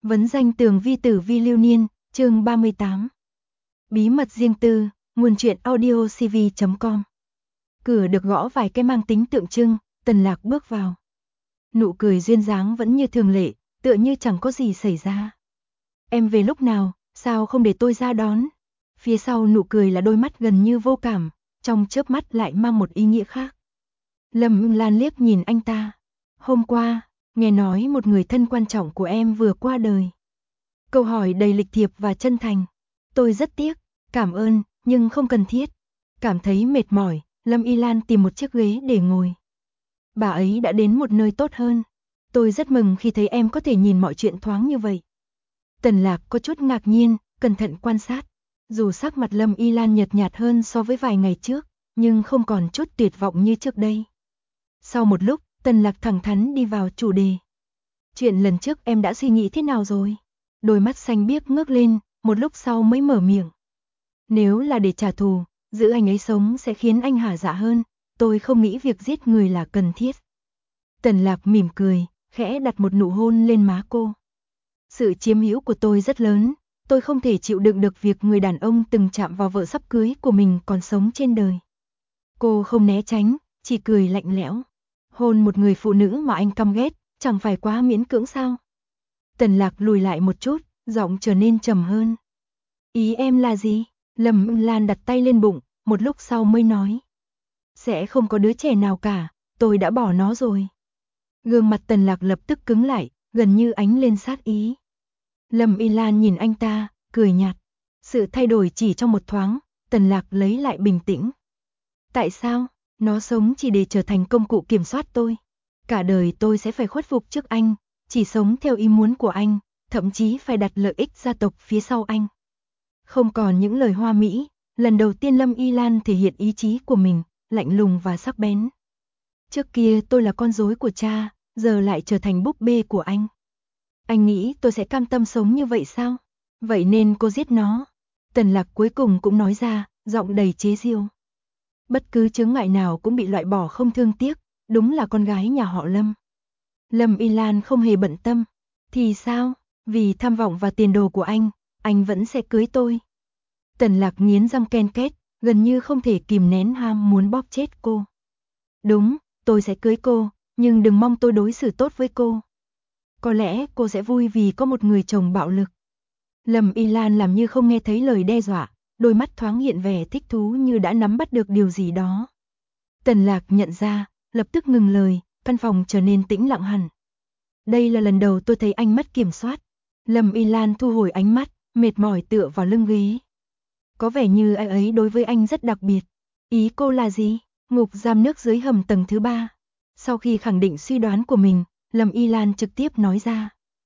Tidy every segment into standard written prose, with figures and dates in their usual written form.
Vấn danh tường vi tử vi lưu niên, chương 38. Bí mật riêng tư, nguồn truyện audio cv.com. Cửa được gõ vài cái mang tính tượng trưng, Tần Lạc bước vào. Nụ cười duyên dáng vẫn như thường lệ, tựa như chẳng có gì xảy ra. Em về lúc nào, sao không để tôi ra đón? Phía sau nụ cười là đôi mắt gần như vô cảm, trong chớp mắt lại mang một ý nghĩa khác. Lâm Lan liếc nhìn anh ta. Hôm qua, nghe nói một người thân quan trọng của em vừa qua đời. Câu hỏi đầy lịch thiệp và chân thành. Tôi rất tiếc, cảm ơn, nhưng không cần thiết. Cảm thấy mệt mỏi, Lâm Y Lan tìm một chiếc ghế để ngồi. Bà ấy đã đến một nơi tốt hơn. Tôi rất mừng khi thấy em có thể nhìn mọi chuyện thoáng như vậy. Tần Lạc có chút ngạc nhiên, cẩn thận quan sát. Dù sắc mặt Lâm Y Lan nhợt nhạt hơn so với vài ngày trước, nhưng không còn chút tuyệt vọng như trước đây. Sau một lúc, Tần Lạc thẳng thắn đi vào chủ đề. Chuyện lần trước em đã suy nghĩ thế nào rồi? Đôi mắt xanh biếc ngước lên, một lúc sau mới mở miệng. Nếu là để trả thù, giữ anh ấy sống sẽ khiến anh hả dạ hơn, tôi không nghĩ việc giết người là cần thiết. Tần Lạc mỉm cười, khẽ đặt một nụ hôn lên má cô. Sự chiếm hữu của tôi rất lớn, tôi không thể chịu đựng được việc người đàn ông từng chạm vào vợ sắp cưới của mình còn sống trên đời. Cô không né tránh, chỉ cười lạnh lẽo. Hôn một người phụ nữ mà anh căm ghét, chẳng phải quá miễn cưỡng sao? Tần Lạc lùi lại một chút, giọng trở nên trầm hơn. Ý em là gì? Lâm Lan đặt tay lên bụng, một lúc sau mới nói. Sẽ không có đứa trẻ nào cả, tôi đã bỏ nó rồi. Gương mặt Tần Lạc lập tức cứng lại, gần như ánh lên sát ý. Lâm Y Lan nhìn anh ta, cười nhạt. Sự thay đổi chỉ trong một thoáng, Tần Lạc lấy lại bình tĩnh. Tại sao? Nó sống chỉ để trở thành công cụ kiểm soát tôi. Cả đời tôi sẽ phải khuất phục trước anh, chỉ sống theo ý muốn của anh, thậm chí phải đặt lợi ích gia tộc phía sau anh. Không còn những lời hoa mỹ, lần đầu tiên Lâm Y Lan thể hiện ý chí của mình, lạnh lùng và sắc bén. Trước kia tôi là con rối của cha, giờ lại trở thành búp bê của anh. Anh nghĩ tôi sẽ cam tâm sống như vậy sao? Vậy nên cô giết nó. Tần Lạc cuối cùng cũng nói ra, giọng đầy chế giễu. Bất cứ chướng ngại nào cũng bị loại bỏ không thương tiếc, đúng là con gái nhà họ Lâm. Lâm Y Lan không hề bận tâm. Thì sao? Vì tham vọng và tiền đồ của anh vẫn sẽ cưới tôi. Tần Lạc nghiến răng ken két, gần như không thể kìm nén ham muốn bóp chết cô. Đúng, tôi sẽ cưới cô, nhưng đừng mong tôi đối xử tốt với cô. Có lẽ cô sẽ vui vì có một người chồng bạo lực. Lâm Y Lan làm như không nghe thấy lời đe dọa, đôi mắt thoáng hiện vẻ thích thú như đã nắm bắt được điều gì đó. Tần Lạc nhận ra, lập tức ngừng lời, căn phòng trở nên tĩnh lặng hẳn. Đây là lần đầu tôi thấy anh mất kiểm soát. Lâm Y Lan thu hồi ánh mắt, mệt mỏi tựa vào lưng ghế. Có vẻ như ai ấy đối với anh rất đặc biệt. Ý cô là gì? Ngục giam nước dưới hầm tầng thứ 3. Sau khi khẳng định suy đoán của mình, Lâm Y Lan trực tiếp nói ra.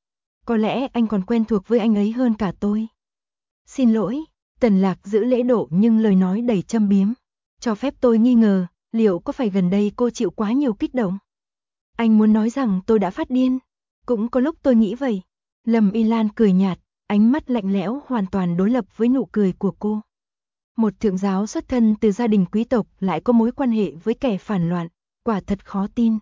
Có lẽ anh còn quen thuộc với anh ấy hơn cả tôi. Xin lỗi, Tần Lạc giữ lễ độ nhưng lời nói đầy châm biếm. Cho phép tôi nghi ngờ, liệu có phải gần đây cô chịu quá nhiều kích động? Anh muốn nói rằng tôi đã phát điên. Cũng có lúc tôi nghĩ vậy. Lâm Y Lan cười nhạt, ánh mắt lạnh lẽo hoàn toàn đối lập với nụ cười của cô. Một thượng giáo xuất thân từ gia đình quý tộc lại có mối quan hệ với kẻ phản loạn, quả thật khó tin.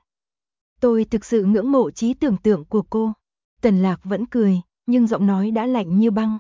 Tôi thực sự ngưỡng mộ trí tưởng tượng của cô. Tần Lạc vẫn cười, nhưng giọng nói đã lạnh như băng.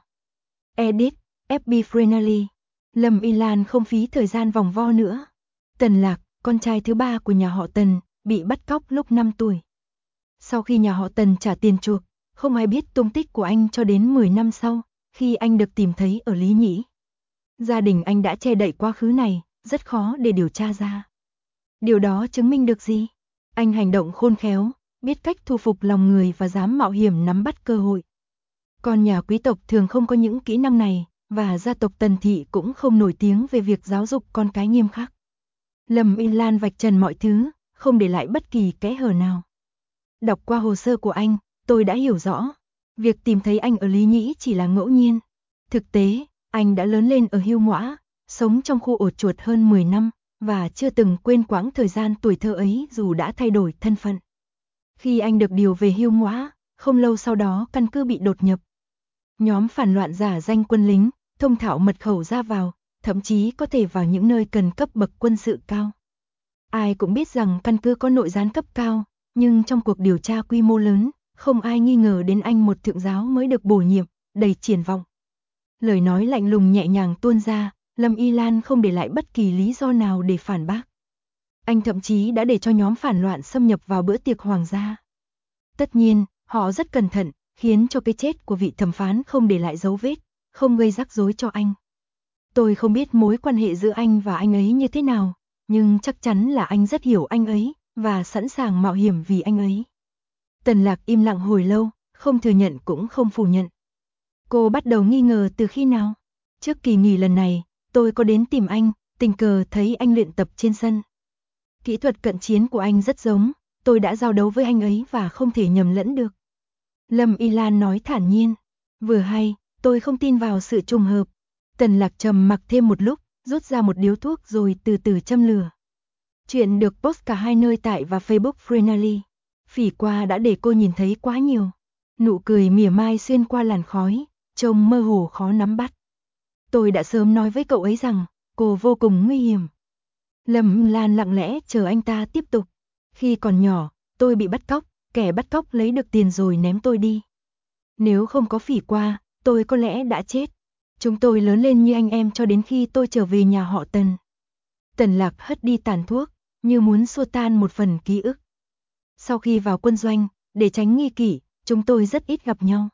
Edit, FB Friendly. Lâm Y Lan không phí thời gian vòng vo nữa. Tần Lạc, con trai thứ 3 của nhà họ Tần, bị bắt cóc lúc 5 tuổi. Sau khi nhà họ Tần trả tiền chuộc, không ai biết tung tích của anh cho đến 10 năm sau, khi anh được tìm thấy ở Lý Nhĩ. Gia đình anh đã che đậy quá khứ này, rất khó để điều tra ra. Điều đó chứng minh được gì? Anh hành động khôn khéo, biết cách thu phục lòng người và dám mạo hiểm nắm bắt cơ hội. Con nhà quý tộc thường không có những kỹ năng này, và gia tộc Tần Thị cũng không nổi tiếng về việc giáo dục con cái nghiêm khắc. Lâm Y Lan vạch trần mọi thứ, không để lại bất kỳ kẽ hở nào. Đọc qua hồ sơ của anh, tôi đã hiểu rõ. Việc tìm thấy anh ở Lý Nhĩ chỉ là ngẫu nhiên. Thực tế, anh đã lớn lên ở Hưu Ngõa, sống trong khu ổ chuột hơn 10 năm, và chưa từng quên quãng thời gian tuổi thơ ấy dù đã thay đổi thân phận. Khi anh được điều về Hưu Ngõa, không lâu sau đó căn cứ bị đột nhập. Nhóm phản loạn giả danh quân lính, thông thạo mật khẩu ra vào, thậm chí có thể vào những nơi cần cấp bậc quân sự cao. Ai cũng biết rằng căn cứ có nội gián cấp cao, nhưng trong cuộc điều tra quy mô lớn, không ai nghi ngờ đến anh một thượng giáo mới được bổ nhiệm, đầy triển vọng. Lời nói lạnh lùng nhẹ nhàng tuôn ra, Lâm Y Lan không để lại bất kỳ lý do nào để phản bác. Anh thậm chí đã để cho nhóm phản loạn xâm nhập vào bữa tiệc hoàng gia. Tất nhiên, họ rất cẩn thận, khiến cho cái chết của vị thẩm phán không để lại dấu vết, không gây rắc rối cho anh. Tôi không biết mối quan hệ giữa anh và anh ấy như thế nào, nhưng chắc chắn là anh rất hiểu anh ấy, và sẵn sàng mạo hiểm vì anh ấy. Tần Lạc im lặng hồi lâu, không thừa nhận cũng không phủ nhận. Cô bắt đầu nghi ngờ từ khi nào? Trước kỳ nghỉ lần này, tôi có đến tìm anh, tình cờ thấy anh luyện tập trên sân. Kỹ thuật cận chiến của anh rất giống, tôi đã giao đấu với anh ấy và không thể nhầm lẫn được. Lâm Y Lan nói thản nhiên. Vừa hay, tôi không tin vào sự trùng hợp. Tần Lạc trầm mặc thêm một lúc, rút ra một điếu thuốc rồi từ từ châm lửa. Chuyện được post cả hai nơi tại và Facebook Freenally. Phỉ qua đã để cô nhìn thấy quá nhiều. Nụ cười mỉa mai xuyên qua làn khói, trông mơ hồ khó nắm bắt. Tôi đã sớm nói với cậu ấy rằng, cô vô cùng nguy hiểm. Lâm Lan lặng lẽ chờ anh ta tiếp tục. Khi còn nhỏ, tôi bị bắt cóc, kẻ bắt cóc lấy được tiền rồi ném tôi đi. Nếu không có Phỉ qua, tôi có lẽ đã chết. Chúng tôi lớn lên như anh em cho đến khi tôi trở về nhà họ Tần. Tần Lạc hất đi tàn thuốc, như muốn xua tan một phần ký ức. Sau khi vào quân doanh, để tránh nghi kỷ, chúng tôi rất ít gặp nhau.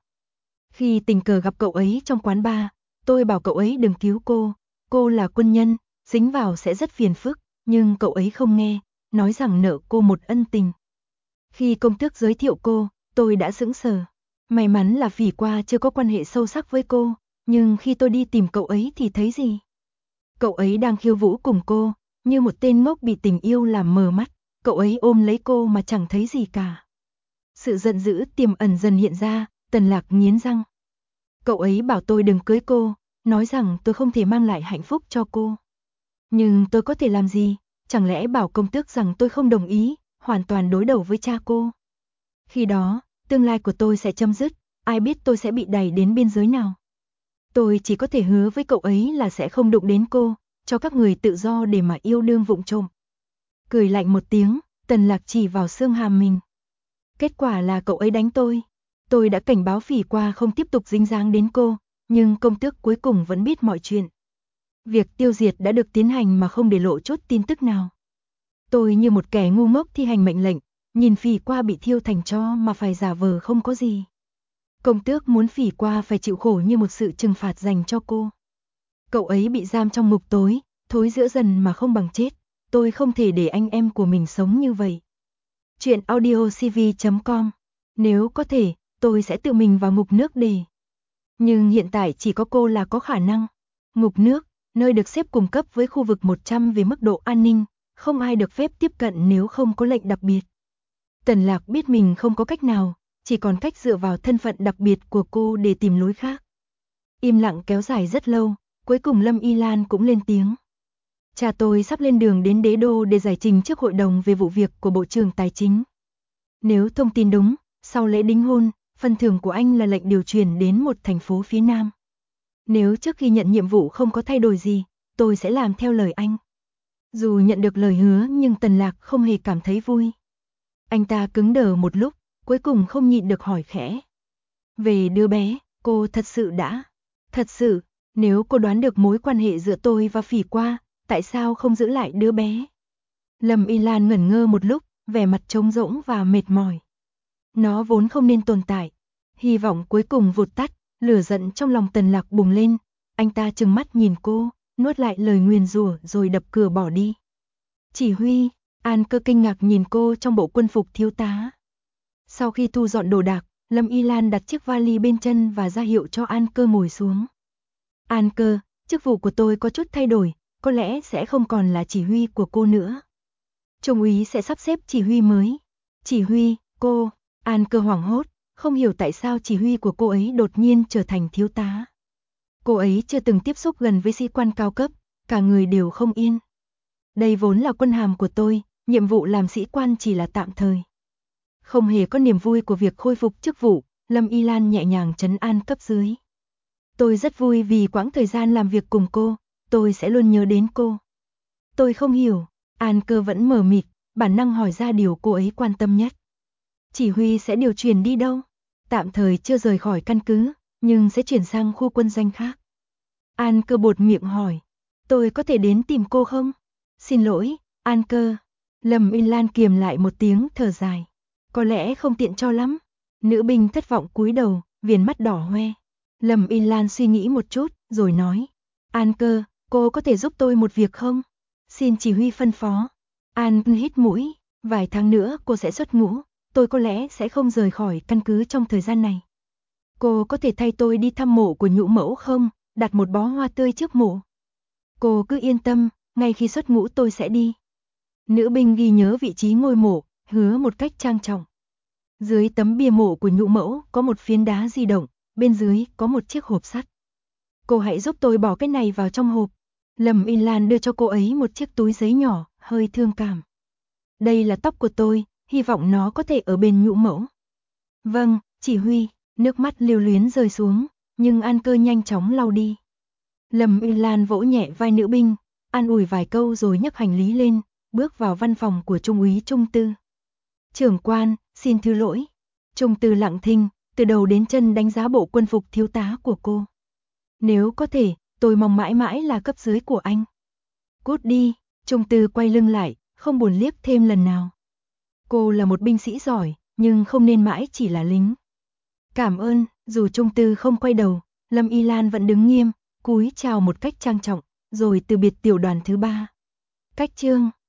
Khi tình cờ gặp cậu ấy trong quán bar, tôi bảo cậu ấy đừng cứu cô là quân nhân, dính vào sẽ rất phiền phức, nhưng cậu ấy không nghe, nói rằng nợ cô một ân tình. Khi công tước giới thiệu cô, tôi đã sững sờ. May mắn là Phỉ qua chưa có quan hệ sâu sắc với cô, nhưng khi tôi đi tìm cậu ấy thì thấy gì? Cậu ấy đang khiêu vũ cùng cô, như một tên ngốc bị tình yêu làm mờ mắt, cậu ấy ôm lấy cô mà chẳng thấy gì cả. Sự giận dữ tiềm ẩn dần hiện ra, Tần Lạc nghiến răng. Cậu ấy bảo tôi đừng cưới cô, nói rằng tôi không thể mang lại hạnh phúc cho cô. Nhưng tôi có thể làm gì, chẳng lẽ bảo công tước rằng tôi không đồng ý, hoàn toàn đối đầu với cha cô. Khi đó, tương lai của tôi sẽ chấm dứt, ai biết tôi sẽ bị đẩy đến biên giới nào. Tôi chỉ có thể hứa với cậu ấy là sẽ không đụng đến cô, cho các người tự do để mà yêu đương vụng trộm. Cười lạnh một tiếng, Tần Lạc chỉ vào xương hàm mình. Kết quả là cậu ấy đánh tôi. Tôi đã cảnh báo Phỉ qua không tiếp tục dính dáng đến cô, nhưng công tước cuối cùng vẫn biết mọi chuyện. Việc tiêu diệt đã được tiến hành mà không để lộ chút tin tức nào. Tôi như một kẻ ngu ngốc thi hành mệnh lệnh, nhìn Phỉ qua bị thiêu thành tro mà phải giả vờ không có gì. Công tước muốn Phỉ qua phải chịu khổ như một sự trừng phạt dành cho cô. Cậu ấy bị giam trong ngục tối, thối rữa dần mà không bằng chết. Tôi không thể để anh em của mình sống như vậy. Chuyện audiocv.com. Nếu có thể, tôi sẽ tự mình vào ngục nước để. Nhưng hiện tại chỉ có cô là có khả năng. Ngục nước, nơi được xếp cùng cấp với khu vực 100 về mức độ an ninh, không ai được phép tiếp cận nếu không có lệnh đặc biệt. Tần Lạc biết mình không có cách nào, chỉ còn cách dựa vào thân phận đặc biệt của cô để tìm lối khác. Im lặng kéo dài rất lâu, cuối cùng Lâm Y Lan cũng lên tiếng. Cha tôi sắp lên đường đến Đế Đô để giải trình trước hội đồng về vụ việc của Bộ trưởng Tài chính. Nếu thông tin đúng, sau lễ đính hôn, phần thưởng của anh là lệnh điều chuyển đến một thành phố phía Nam. Nếu trước khi nhận nhiệm vụ không có thay đổi gì, tôi sẽ làm theo lời anh. Dù nhận được lời hứa nhưng Tần Lạc không hề cảm thấy vui. Anh ta cứng đờ một lúc, cuối cùng không nhịn được hỏi khẽ. Về đứa bé, cô thật sự đã. Thật sự, nếu cô đoán được mối quan hệ giữa tôi và Phỉ qua, tại sao không giữ lại đứa bé? Lâm Y Lan ngẩn ngơ một lúc, vẻ mặt trống rỗng và mệt mỏi. Nó vốn không nên tồn tại. Hy vọng cuối cùng vụt tắt, lửa giận trong lòng Tần Lạc bùng lên. Anh ta trừng mắt nhìn cô, nuốt lại lời nguyền rủa rồi đập cửa bỏ đi. Chỉ huy, An Cơ kinh ngạc nhìn cô trong bộ quân phục thiếu tá. Sau khi thu dọn đồ đạc, Lâm Y Lan đặt chiếc vali bên chân và ra hiệu cho An Cơ ngồi xuống. An Cơ, chức vụ của tôi có chút thay đổi, có lẽ sẽ không còn là chỉ huy của cô nữa. Trung úy sẽ sắp xếp chỉ huy mới. Chỉ huy, cô, An Cơ hoảng hốt, không hiểu tại sao chỉ huy của cô ấy đột nhiên trở thành thiếu tá. Cô ấy chưa từng tiếp xúc gần với sĩ quan cao cấp, cả người đều không yên. Đây vốn là quân hàm của tôi, nhiệm vụ làm sĩ quan chỉ là tạm thời. Không hề có niềm vui của việc khôi phục chức vụ, Lâm Y Lan nhẹ nhàng trấn an cấp dưới. Tôi rất vui vì quãng thời gian làm việc cùng cô, tôi sẽ luôn nhớ đến cô. Tôi không hiểu, An Cơ vẫn mờ mịt, bản năng hỏi ra điều cô ấy quan tâm nhất. Chỉ huy sẽ điều chuyển đi đâu? Tạm thời chưa rời khỏi căn cứ, nhưng sẽ chuyển sang khu quân doanh khác. An Cơ buột miệng hỏi, tôi có thể đến tìm cô không? Xin lỗi, An Cơ. Lâm Yên Lan kiềm lại một tiếng thở dài. Có lẽ không tiện cho lắm. Nữ binh thất vọng cúi đầu, viền mắt đỏ hoe. Lâm Yên Lan suy nghĩ một chút, rồi nói, An Cơ, cô có thể giúp tôi một việc không? Xin chỉ huy phân phó. An hít mũi, vài tháng nữa cô sẽ xuất ngũ, tôi có lẽ sẽ không rời khỏi căn cứ trong thời gian này. Cô có thể thay tôi đi thăm mộ của Nhũ mẫu không, đặt một bó hoa tươi trước mộ. Cô cứ yên tâm, ngay khi xuất ngũ tôi sẽ đi. Nữ binh ghi nhớ vị trí ngôi mộ, hứa một cách trang trọng. Dưới tấm bia mộ của Nhũ mẫu có một phiến đá di động, bên dưới có một chiếc hộp sắt. Cô hãy giúp tôi bỏ cái này vào trong hộp. Lâm Yên Lan đưa cho cô ấy một chiếc túi giấy nhỏ, hơi thương cảm. Đây là tóc của tôi, hy vọng nó có thể ở bên Nhũ mẫu. Vâng, chỉ huy, nước mắt lưu luyến rơi xuống, nhưng An Cơ nhanh chóng lau đi. Lâm Yên Lan vỗ nhẹ vai nữ binh, an ủi vài câu rồi nhấc hành lý lên, bước vào văn phòng của Trung úy Trung Tư. Trưởng quan, xin thứ lỗi. Trung Tư lặng thinh, từ đầu đến chân đánh giá bộ quân phục thiếu tá của cô. Nếu có thể, tôi mong mãi mãi là cấp dưới của anh. Cút đi, Trung Tư quay lưng lại, không buồn liếc thêm lần nào. Cô là một binh sĩ giỏi, nhưng không nên mãi chỉ là lính. Cảm ơn, dù Trung Tư không quay đầu, Lâm Y Lan vẫn đứng nghiêm, cúi chào một cách trang trọng, rồi từ biệt tiểu đoàn thứ 3. Cách chương